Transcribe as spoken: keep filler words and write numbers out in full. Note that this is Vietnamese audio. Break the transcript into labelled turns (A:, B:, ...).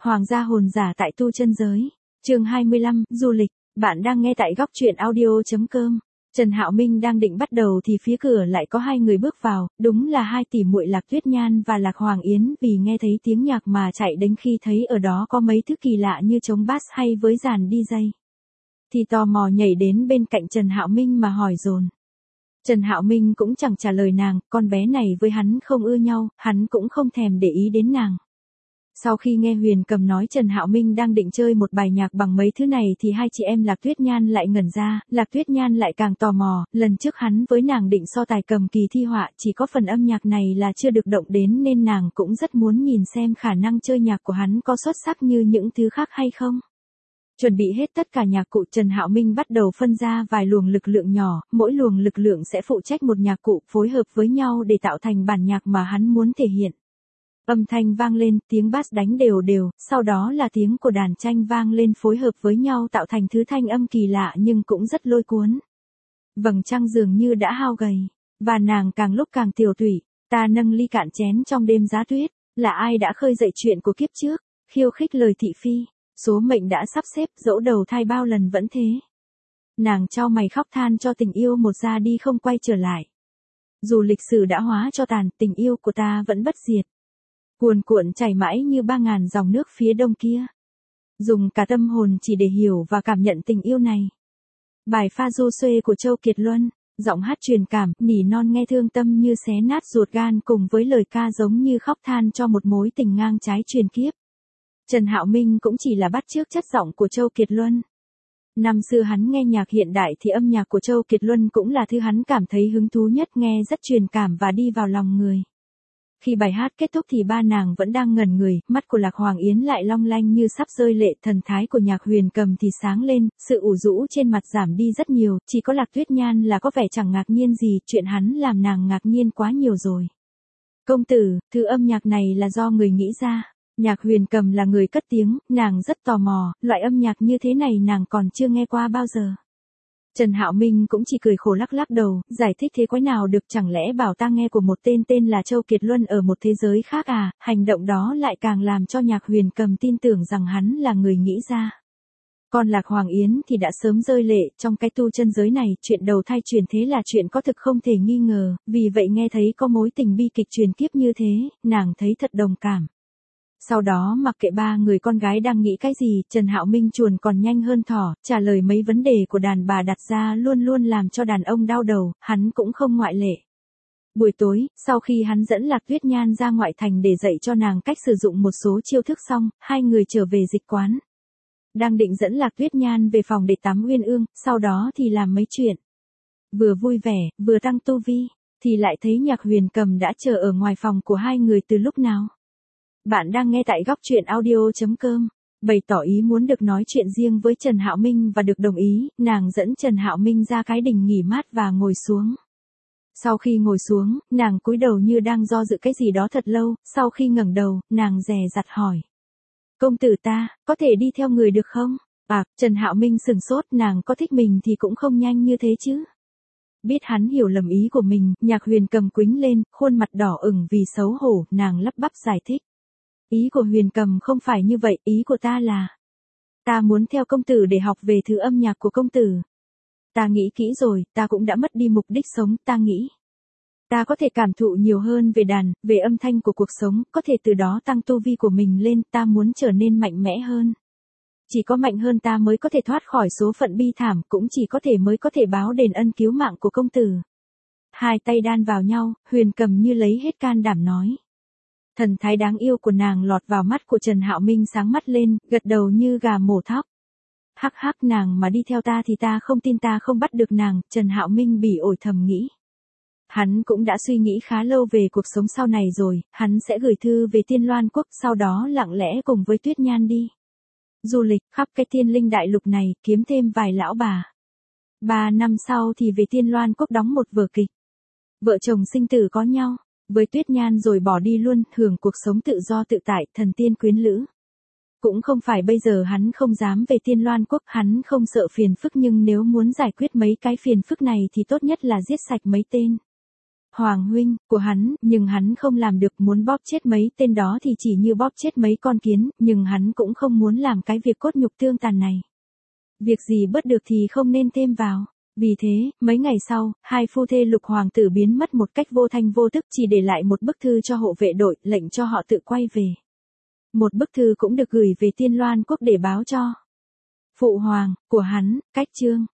A: Hoàng gia hồn giả tại tu chân giới. Chương hai mươi lăm, du lịch. Bạn đang nghe tại góc truyện audio chấm com. Trần Hạo Minh đang định bắt đầu thì phía cửa lại có hai người bước vào, đúng là hai tỷ muội Lạc Tuyết Nhan và Lạc Hoàng Yến, vì nghe thấy tiếng nhạc mà chạy đến khi thấy ở đó có mấy thứ kỳ lạ như trống bass hay với dàn đi jây. Thì tò mò nhảy đến bên cạnh Trần Hạo Minh mà hỏi dồn. Trần Hạo Minh cũng chẳng trả lời nàng, con bé này với hắn không ưa nhau, hắn cũng không thèm để ý đến nàng. Sau khi nghe Huyền Cầm nói Trần Hạo Minh đang định chơi một bài nhạc bằng mấy thứ này thì hai chị em Lạc Tuyết Nhan lại ngẩn ra, Lạc Tuyết Nhan lại càng tò mò, lần trước hắn với nàng định so tài cầm kỳ thi họa, chỉ có phần âm nhạc này là chưa được động đến nên nàng cũng rất muốn nhìn xem khả năng chơi nhạc của hắn có xuất sắc như những thứ khác hay không. Chuẩn bị hết tất cả nhạc cụ, Trần Hạo Minh bắt đầu phân ra vài luồng lực lượng nhỏ, mỗi luồng lực lượng sẽ phụ trách một nhạc cụ, phối hợp với nhau để tạo thành bản nhạc mà hắn muốn thể hiện. Âm thanh vang lên, tiếng bass đánh đều đều, sau đó là tiếng của đàn tranh vang lên phối hợp với nhau tạo thành thứ thanh âm kỳ lạ nhưng cũng rất lôi cuốn. Vầng trăng dường như đã hao gầy, và nàng càng lúc càng tiều tụy, ta nâng ly cạn chén trong đêm giá tuyết, là ai đã khơi dậy chuyện của kiếp trước, khiêu khích lời thị phi, số mệnh đã sắp xếp, dẫu đầu thai bao lần vẫn thế. Nàng chau mày khóc than cho tình yêu một ra đi không quay trở lại. Dù lịch sử đã hóa cho tàn, tình yêu của ta vẫn bất diệt. Cuồn cuộn chảy mãi như ba ngàn dòng nước phía đông kia. Dùng cả tâm hồn chỉ để hiểu và cảm nhận tình yêu này. Bài Pha Du Xuê của Châu Kiệt Luân, giọng hát truyền cảm, nỉ non nghe thương tâm như xé nát ruột gan cùng với lời ca giống như khóc than cho một mối tình ngang trái truyền kiếp. Trần Hạo Minh cũng chỉ là bắt chước chất giọng của Châu Kiệt Luân. Năm xưa hắn nghe nhạc hiện đại thì âm nhạc của Châu Kiệt Luân cũng là thứ hắn cảm thấy hứng thú nhất, nghe rất truyền cảm và đi vào lòng người. Khi bài hát kết thúc thì ba nàng vẫn đang ngẩn người, mắt của Lạc Hoàng Yến lại long lanh như sắp rơi lệ, thần thái của nhạc Huyền Cầm thì sáng lên, sự ủ rũ trên mặt giảm đi rất nhiều, chỉ có Lạc Tuyết Nhan là có vẻ chẳng ngạc nhiên gì, chuyện hắn làm nàng ngạc nhiên quá nhiều rồi. Công tử, thứ âm nhạc này là do người nghĩ ra. Nhạc Huyền Cầm là người cất tiếng, nàng rất tò mò, loại âm nhạc như thế này nàng còn chưa nghe qua bao giờ. Trần Hạo Minh cũng chỉ cười khổ lắc lắc đầu, giải thích thế quái nào được, chẳng lẽ bảo ta nghe của một tên tên là Châu Kiệt Luân ở một thế giới khác à, hành động đó lại càng làm cho Nhạc Huyền Cầm tin tưởng rằng hắn là người nghĩ ra. Còn Lạc Hoàng Yến thì đã sớm rơi lệ, trong cái tu chân giới này, chuyện đầu thai truyền thế là chuyện có thực không thể nghi ngờ, vì vậy nghe thấy có mối tình bi kịch truyền kiếp như thế, nàng thấy thật đồng cảm. Sau đó mặc kệ ba người con gái đang nghĩ cái gì, Trần Hạo Minh chuồn còn nhanh hơn thỏ, trả lời mấy vấn đề của đàn bà đặt ra luôn luôn làm cho đàn ông đau đầu, hắn cũng không ngoại lệ. Buổi tối, sau khi hắn dẫn Lạc Tuyết Nhan ra ngoại thành để dạy cho nàng cách sử dụng một số chiêu thức xong, hai người trở về dịch quán. Đang định dẫn Lạc Tuyết Nhan về phòng để tắm uyên ương, sau đó thì làm mấy chuyện. Vừa vui vẻ, vừa tăng tu vi, thì lại thấy Nhạc Huyền Cầm đã chờ ở ngoài phòng của hai người từ lúc nào. Bạn đang nghe tại góc truyện audio chấm com. Bày tỏ ý muốn được nói chuyện riêng với Trần Hạo Minh và được đồng ý, nàng dẫn Trần Hạo Minh ra cái đình nghỉ mát và ngồi xuống. Sau khi ngồi xuống, nàng cúi đầu như đang do dự cái gì đó thật lâu, sau khi ngẩng đầu, nàng dè dặt hỏi. Công tử ta, có thể đi theo người được không? À, Trần Hạo Minh sừng sốt, nàng có thích mình thì cũng không nhanh như thế chứ. Biết hắn hiểu lầm ý của mình, Nhạc Huyền Cầm quĩnh lên, khuôn mặt đỏ ửng vì xấu hổ, nàng lắp bắp giải thích. Ý của Huyền Cầm không phải như vậy, ý của ta là ta muốn theo công tử để học về thứ âm nhạc của công tử. Ta nghĩ kỹ rồi, ta cũng đã mất đi mục đích sống, ta nghĩ ta có thể cảm thụ nhiều hơn về đàn, về âm thanh của cuộc sống, có thể từ đó tăng tu vi của mình lên, ta muốn trở nên mạnh mẽ hơn. Chỉ có mạnh hơn ta mới có thể thoát khỏi số phận bi thảm, cũng chỉ có thể mới có thể báo đền ân cứu mạng của công tử. Hai tay đan vào nhau, Huyền Cầm như lấy hết can đảm nói. Thần thái đáng yêu của nàng lọt vào mắt của Trần Hạo Minh sáng mắt lên, gật đầu như gà mổ thóc. Hắc hắc, nàng mà đi theo ta thì ta không tin ta không bắt được nàng, Trần Hạo Minh bỉ ổi thầm nghĩ. Hắn cũng đã suy nghĩ khá lâu về cuộc sống sau này rồi, hắn sẽ gửi thư về Tiên Loan Quốc, sau đó lặng lẽ cùng với Tuyết Nhan đi du lịch khắp cái Thiên Linh Đại Lục này, kiếm thêm vài lão bà. Ba năm sau thì về Tiên Loan Quốc đóng một vở kịch. Vợ chồng sinh tử có nhau. Với Tuyết Nhan rồi bỏ đi luôn, hưởng cuộc sống tự do tự tại, thần tiên quyến lữ. Cũng không phải bây giờ hắn không dám về Tiên Loan Quốc, hắn không sợ phiền phức, nhưng nếu muốn giải quyết mấy cái phiền phức này thì tốt nhất là giết sạch mấy tên. Hoàng huynh, của hắn, nhưng hắn không làm được, muốn bóp chết mấy tên đó thì chỉ như bóp chết mấy con kiến, nhưng hắn cũng không muốn làm cái việc cốt nhục tương tàn này. Việc gì bớt được thì không nên thêm vào. Vì thế, mấy ngày sau, hai phu thê Lục hoàng tử biến mất một cách vô thanh vô tức, chỉ để lại một bức thư cho hộ vệ đội, lệnh cho họ tự quay về. Một bức thư cũng được gửi về Tiên Loan quốc để báo cho Phụ hoàng, của hắn, cách chương.